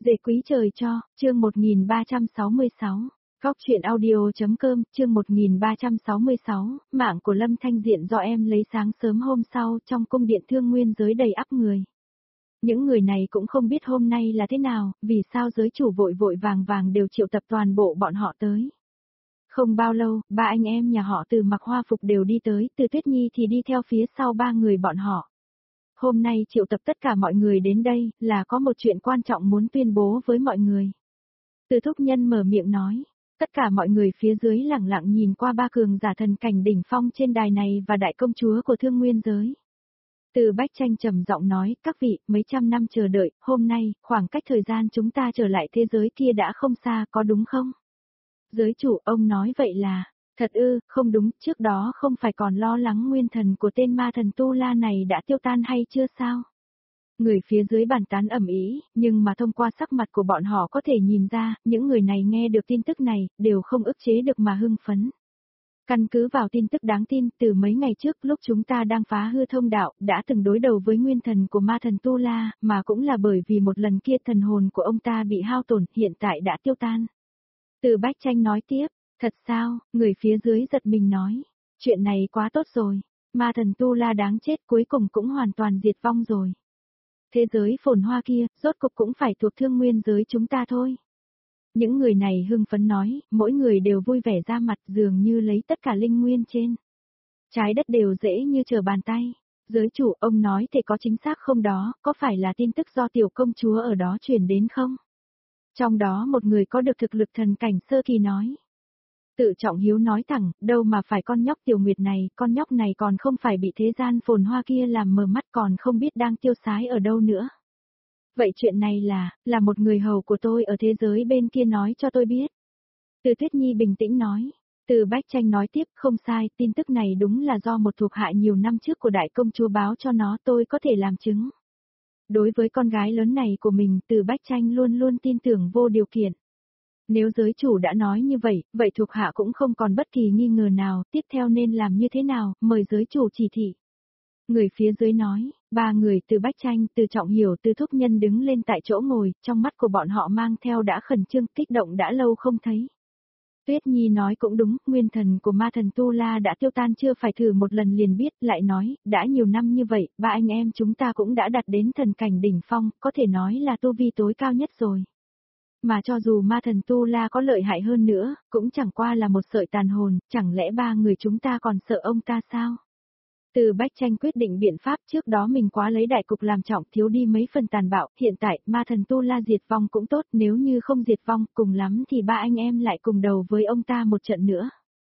Dễ quý trời cho, chương 1366. Góc chuyện audio.com, chương 1366, mạng của Lâm Thanh Diện do em lấy sáng sớm hôm sau trong cung điện Thương Nguyên giới đầy ắp người. Những người này cũng không biết hôm nay là thế nào, vì sao giới chủ vội vội vàng vàng đều triệu tập toàn bộ bọn họ tới. Không bao lâu, ba anh em nhà họ Từ mặc hoa phục đều đi tới, Từ Tuyết Nhi thì đi theo phía sau ba người bọn họ. Hôm nay triệu tập tất cả mọi người đến đây, là có một chuyện quan trọng muốn tuyên bố với mọi người. Từ Thúc Nhân mở miệng nói, tất cả mọi người phía dưới lẳng lặng nhìn qua ba cường giả thần cảnh đỉnh phong trên đài này và đại công chúa của Thương Nguyên giới. Từ Bách Tranh trầm giọng nói, các vị, mấy trăm năm chờ đợi, hôm nay, khoảng cách thời gian chúng ta trở lại thế giới kia đã không xa, có đúng không? Giới chủ, ông nói vậy là, thật ư, không đúng, trước đó không phải còn lo lắng nguyên thần của tên ma thần Tu La này đã tiêu tan hay chưa sao? Người phía dưới bàn tán ầm ĩ, nhưng mà thông qua sắc mặt của bọn họ có thể nhìn ra, những người này nghe được tin tức này, đều không ức chế được mà hưng phấn. Căn cứ vào tin tức đáng tin, từ mấy ngày trước lúc chúng ta đang phá hư thông đạo, đã từng đối đầu với nguyên thần của ma thần Tu La, mà cũng là bởi vì một lần kia thần hồn của ông ta bị hao tổn, hiện tại đã tiêu tan. Từ Bách Tranh nói tiếp, thật sao, người phía dưới giật mình nói, chuyện này quá tốt rồi, ma thần Tu La đáng chết cuối cùng cũng hoàn toàn diệt vong rồi. Thế giới phồn hoa kia, rốt cục cũng phải thuộc Thương Nguyên giới chúng ta thôi. Những người này hưng phấn nói, mỗi người đều vui vẻ ra mặt dường như lấy tất cả linh nguyên trên trái đất đều dễ như trở bàn tay. Giới chủ, ông nói thì có chính xác không đó, có phải là tin tức do tiểu công chúa ở đó truyền đến không? Trong đó một người có được thực lực thần cảnh sơ kỳ nói. Tự Trọng Hiếu nói thẳng, đâu mà phải con nhóc Tiểu Nguyệt này, con nhóc này còn không phải bị thế gian phồn hoa kia làm mờ mắt còn không biết đang tiêu sái ở đâu nữa. Vậy chuyện này là một người hầu của tôi ở thế giới bên kia nói cho tôi biết. Từ Tuyết Nhi bình tĩnh nói. Từ Bách Tranh nói tiếp, không sai, tin tức này đúng là do một thuộc hạ nhiều năm trước của đại công chúa báo cho nó, tôi có thể làm chứng. Đối với con gái lớn này của mình, Từ Bách Tranh luôn luôn tin tưởng vô điều kiện. Nếu giới chủ đã nói như vậy, vậy thuộc hạ cũng không còn bất kỳ nghi ngờ nào, tiếp theo nên làm như thế nào, mời giới chủ chỉ thị. Người phía dưới nói, ba người Từ Bách Tranh, Từ Trọng Hiểu, Từ Thúc Nhân đứng lên tại chỗ ngồi, trong mắt của bọn họ mang theo đã khẩn trương, kích động đã lâu không thấy. Tuyết Nhi nói cũng đúng, nguyên thần của ma thần Tu La đã tiêu tan chưa phải thử một lần liền biết, lại nói, đã nhiều năm như vậy, ba anh em chúng ta cũng đã đạt đến thần cảnh đỉnh phong, có thể nói là tu vi tối cao nhất rồi. Mà cho dù ma thần Tu La có lợi hại hơn nữa, cũng chẳng qua là một sợi tàn hồn, chẳng lẽ ba người chúng ta còn sợ ông ta sao? Từ Bách Tranh quyết định biện pháp trước đó mình quá lấy đại cục làm trọng thiếu đi mấy phần tàn bạo, hiện tại ma thần Tu La diệt vong cũng tốt, nếu như không diệt vong cùng lắm thì ba anh em lại cùng đầu với ông ta một trận nữa.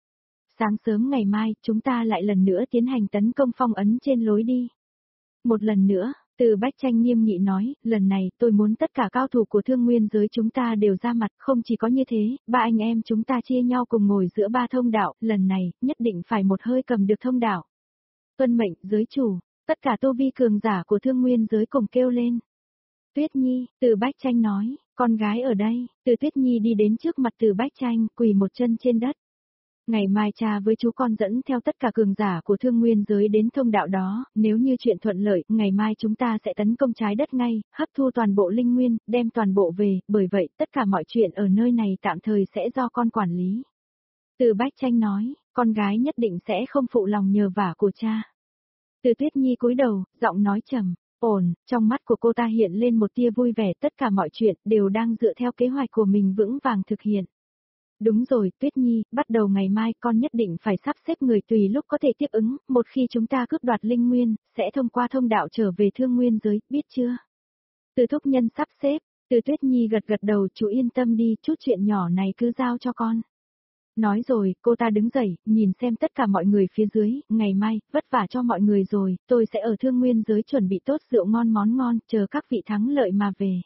Sáng sớm ngày mai chúng ta lại lần nữa tiến hành tấn công phong ấn trên lối đi. Một lần nữa, Từ Bách Tranh nghiêm nghị nói, lần này tôi muốn tất cả cao thủ của Thương Nguyên giới chúng ta đều ra mặt, không chỉ có như thế, ba anh em chúng ta chia nhau cùng ngồi giữa ba thông đạo, lần này, nhất định phải một hơi cầm được thông đạo. Tuân mệnh, giới chủ, tất cả tu vi cường giả của Thương Nguyên giới cùng kêu lên. Tuyết Nhi, Từ Bách Tranh nói, con gái ở đây, Từ Tuyết Nhi đi đến trước mặt Từ Bách Tranh, quỳ một chân trên đất. Ngày mai cha với chú con dẫn theo tất cả cường giả của Thương Nguyên giới đến thông đạo đó, nếu như chuyện thuận lợi, ngày mai chúng ta sẽ tấn công trái đất ngay, hấp thu toàn bộ linh nguyên, đem toàn bộ về, bởi vậy tất cả mọi chuyện ở nơi này tạm thời sẽ do con quản lý. Từ Bách Tranh nói, con gái nhất định sẽ không phụ lòng nhờ vả của cha. Từ Tuyết Nhi cúi đầu, giọng nói trầm, ổn, trong mắt của cô ta hiện lên một tia vui vẻ, tất cả mọi chuyện đều đang dựa theo kế hoạch của mình vững vàng thực hiện. Đúng rồi, Tuyết Nhi, bắt đầu ngày mai con nhất định phải sắp xếp người tùy lúc có thể tiếp ứng, một khi chúng ta cướp đoạt linh nguyên, sẽ thông qua thông đạo trở về Thương Nguyên giới, biết chưa? Từ Thúc Nhân sắp xếp, Từ Tuyết Nhi gật gật đầu, chú yên tâm đi, chút chuyện nhỏ này cứ giao cho con. Nói rồi, cô ta đứng dậy, nhìn xem tất cả mọi người phía dưới, ngày mai, vất vả cho mọi người rồi, tôi sẽ ở Thương Nguyên giới chuẩn bị tốt rượu ngon món ngon, chờ các vị thắng lợi mà về.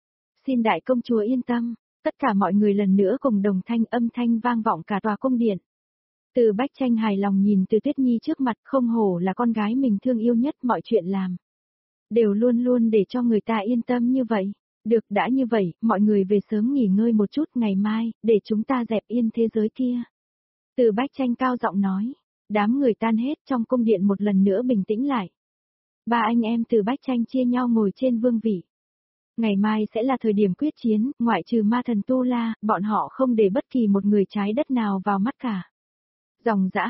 Xin đại công chúa yên tâm, tất cả mọi người lần nữa cùng đồng thanh âm thanh vang vọng cả tòa cung điện. Từ Bách Tranh hài lòng nhìn Từ Tuyết Nhi trước mặt, không hổ là con gái mình thương yêu nhất, mọi chuyện làm đều luôn luôn để cho người ta yên tâm như vậy. Được, đã như vậy, mọi người về sớm nghỉ ngơi một chút, ngày mai, để chúng ta dẹp yên thế giới kia. Từ Bách Tranh cao giọng nói, đám người tan hết trong cung điện một lần nữa bình tĩnh lại. Ba anh em Từ Bách Tranh chia nhau ngồi trên vương vị. Ngày mai sẽ là thời điểm quyết chiến, ngoại trừ ma thần Tu La, bọn họ không để bất kỳ một người trái đất nào vào mắt cả. Dòng dã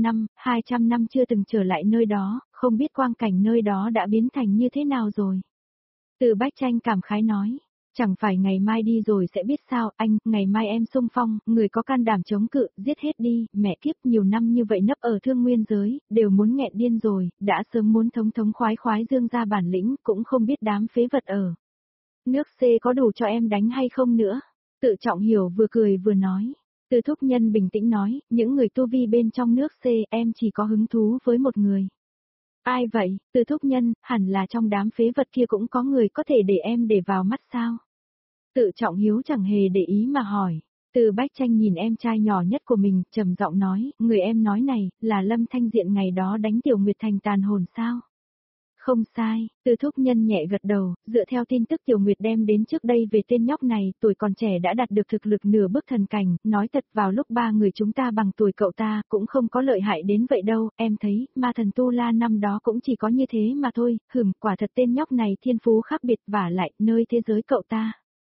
200 năm chưa từng trở lại nơi đó, không biết quang cảnh nơi đó đã biến thành như thế nào rồi. Từ Bách Tranh cảm khái nói, chẳng phải ngày mai đi rồi sẽ biết sao, anh, ngày mai em xung phong, người có can đảm chống cự, giết hết đi, mẹ kiếp nhiều năm như vậy nấp ở thương nguyên giới, đều muốn nghẹn điên rồi, đã sớm muốn thống khoái khoái dương ra bản lĩnh, cũng không biết đám phế vật ở. Nước C có đủ cho em đánh hay không nữa? Tự Trọng Hiểu vừa cười vừa nói. Từ Thúc Nhân bình tĩnh nói, những người tu vi bên trong nước C em chỉ có hứng thú với một người. Ai vậy? Từ Thúc Nhân, hẳn là trong đám phế vật kia cũng có người có thể để em để vào mắt sao? Tự Trọng Hiếu chẳng hề để ý mà hỏi. Từ Bách Tranh nhìn em trai nhỏ nhất của mình, trầm giọng nói, người em nói này, là Lâm Thanh Diện ngày đó đánh Tiểu Nguyệt thành tàn hồn sao? Không sai, Từ Thúc Nhân nhẹ gật đầu, dựa theo tin tức Tiểu Nguyệt đem đến trước đây về tên nhóc này, tuổi còn trẻ đã đạt được thực lực nửa bước thần cảnh, nói thật vào lúc ba người chúng ta bằng tuổi cậu ta, cũng không có lợi hại đến vậy đâu, em thấy, ma thần Tu La năm đó cũng chỉ có như thế mà thôi, quả thật tên nhóc này thiên phú khác biệt và lại, nơi thế giới cậu ta.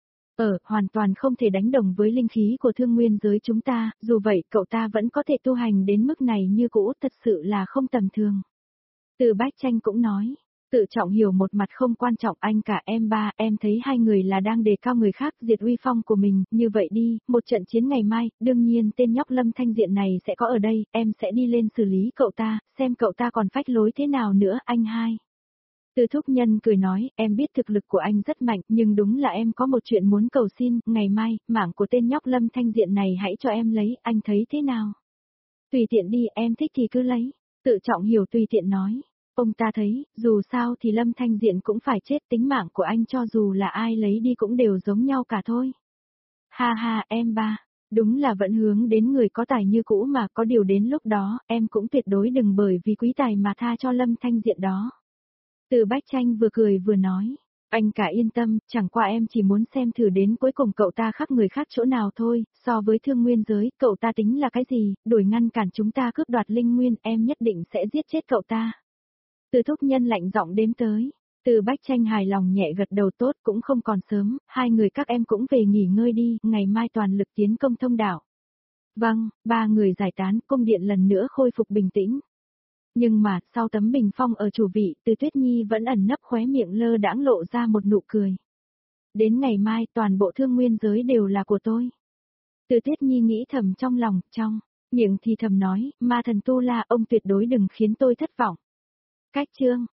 Hoàn toàn không thể đánh đồng với linh khí của thương nguyên giới chúng ta, dù vậy cậu ta vẫn có thể tu hành đến mức này như cũ, thật sự là không tầm thường. Từ Bách Tranh cũng nói, Tự Trọng Hiểu một mặt không quan trọng anh cả em ba, em thấy hai người là đang đề cao người khác diệt uy phong của mình, như vậy đi, một trận chiến ngày mai, đương nhiên tên nhóc Lâm Thanh Diện này sẽ có ở đây, em sẽ đi lên xử lý cậu ta, xem cậu ta còn phách lối thế nào nữa anh hai. Từ Thúc Nhân cười nói, em biết thực lực của anh rất mạnh, nhưng đúng là em có một chuyện muốn cầu xin, ngày mai, mạng của tên nhóc Lâm Thanh Diện này hãy cho em lấy, anh thấy thế nào? Tùy tiện đi, em thích thì cứ lấy. Tự Trọng Hiểu tùy tiện nói. Ông ta thấy, dù sao thì Lâm Thanh Diện cũng phải chết, tính mạng của anh cho dù là ai lấy đi cũng đều giống nhau cả thôi. Ha ha em ba, đúng là vẫn hướng đến người có tài như cũ mà có điều đến lúc đó, em cũng tuyệt đối đừng bởi vì quý tài mà tha cho Lâm Thanh Diện đó. Từ Bách Tranh vừa cười vừa nói. Anh cả yên tâm, chẳng qua em chỉ muốn xem thử đến cuối cùng cậu ta khác người khác chỗ nào thôi, so với thương nguyên giới, cậu ta tính là cái gì, đuổi ngăn cản chúng ta cướp đoạt linh nguyên, em nhất định sẽ giết chết cậu ta. Từ Thúc Nhân lạnh giọng đếm tới. Từ Bách Tranh hài lòng nhẹ gật đầu tốt cũng không còn sớm, hai người các em cũng về nghỉ ngơi đi, ngày mai toàn lực tiến công thông đảo. Vâng, ba người giải tán, cung điện lần nữa khôi phục bình tĩnh. Nhưng mà, sau tấm bình phong ở chủ vị, Từ Tuyết Nhi vẫn ẩn nấp khóe miệng lơ đãng lộ ra một nụ cười. Đến ngày mai, toàn bộ thương nguyên giới đều là của tôi. Từ Tuyết Nhi nghĩ thầm trong lòng, miệng thì thầm nói, ma thần Tu La ông tuyệt đối đừng khiến tôi thất vọng. Cách chương